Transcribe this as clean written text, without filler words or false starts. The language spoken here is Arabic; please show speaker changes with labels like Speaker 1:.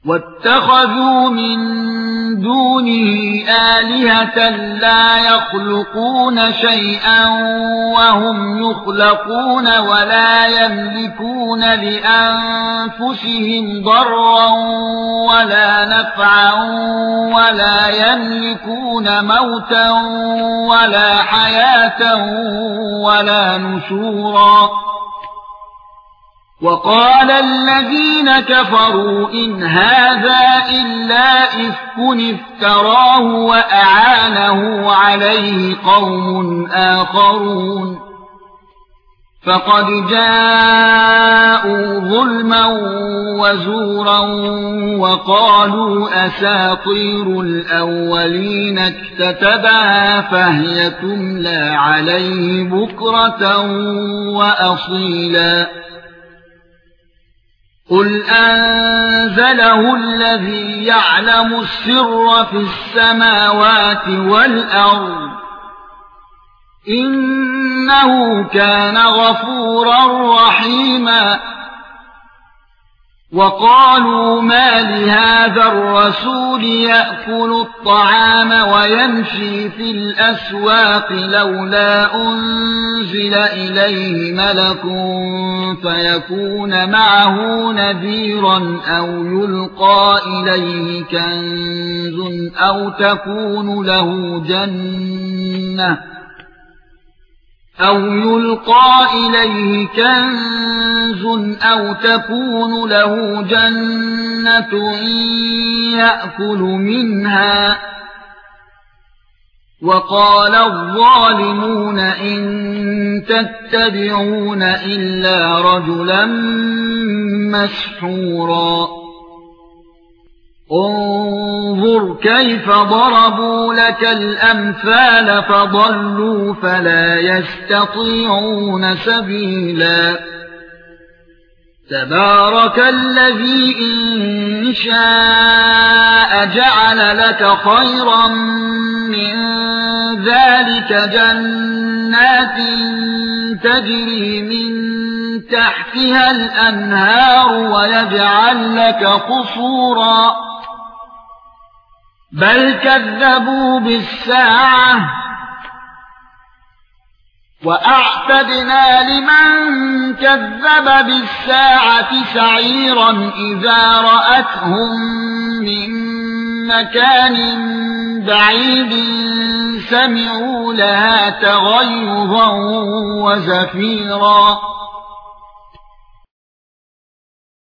Speaker 1: واتخذوا من دونه آلهة لا يخلقون شيئا وهم يخلقون ولا يملكون لأنفسهم ضرا ولا نفعا ولا يملكون موتا ولا حياة ولا نشورا. وقال الذين كفروا إن هذا إلا إفك افتراه وأعانه عليه قوم آخرون فقد جاءوا ظلما وزورا وقالوا أساطير الأولين اكتتبها فهي تملى عليه بكرة وأصيلا. قل أنزله الذي يعلم السر في السماوات والأرض إنه كان غفورا رحيما. وقالوا ما لهذا الرسول يأكل الطعام ويمشي في الأسواق لولا أنزل إليه ملك فيكون معه نذيرا أو يلقى إليه كنز أو تكون له جنة يأكل منها. وقال الظالمون إن تتبعون إلا رجلا مسحورا. انظر كيف ضربوا لك الأمثال فضلوا فلا يستطيعون سبيلا. تبارك الذي إن شاء جعل لك خيرا من ذلك جنات تجري من تحتها الأنهار ويجعل لك قصورا بل كذبوا بالساعة وأعتدنا لمن كذب بالساعة سعيرا إذا رأتهم من مكان بعيد سمعوا لها تغيظا وزفيرا.